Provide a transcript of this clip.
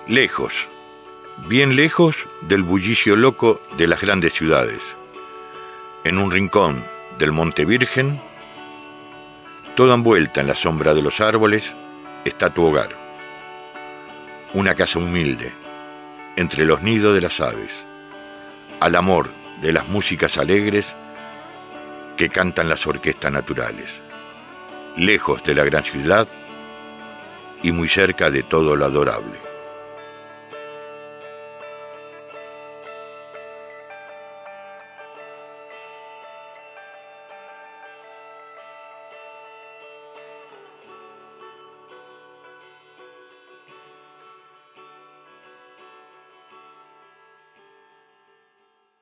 Lejos, bien lejos del bullicio loco de las grandes ciudades, en un rincón del Monte Virgen, toda envuelta en la sombra de los árboles, está tu hogar. Una casa humilde, entre los nidos de las aves, al amor de las músicas alegres que cantan las orquestas naturales, lejos de la gran ciudad y muy cerca de todo lo adorable.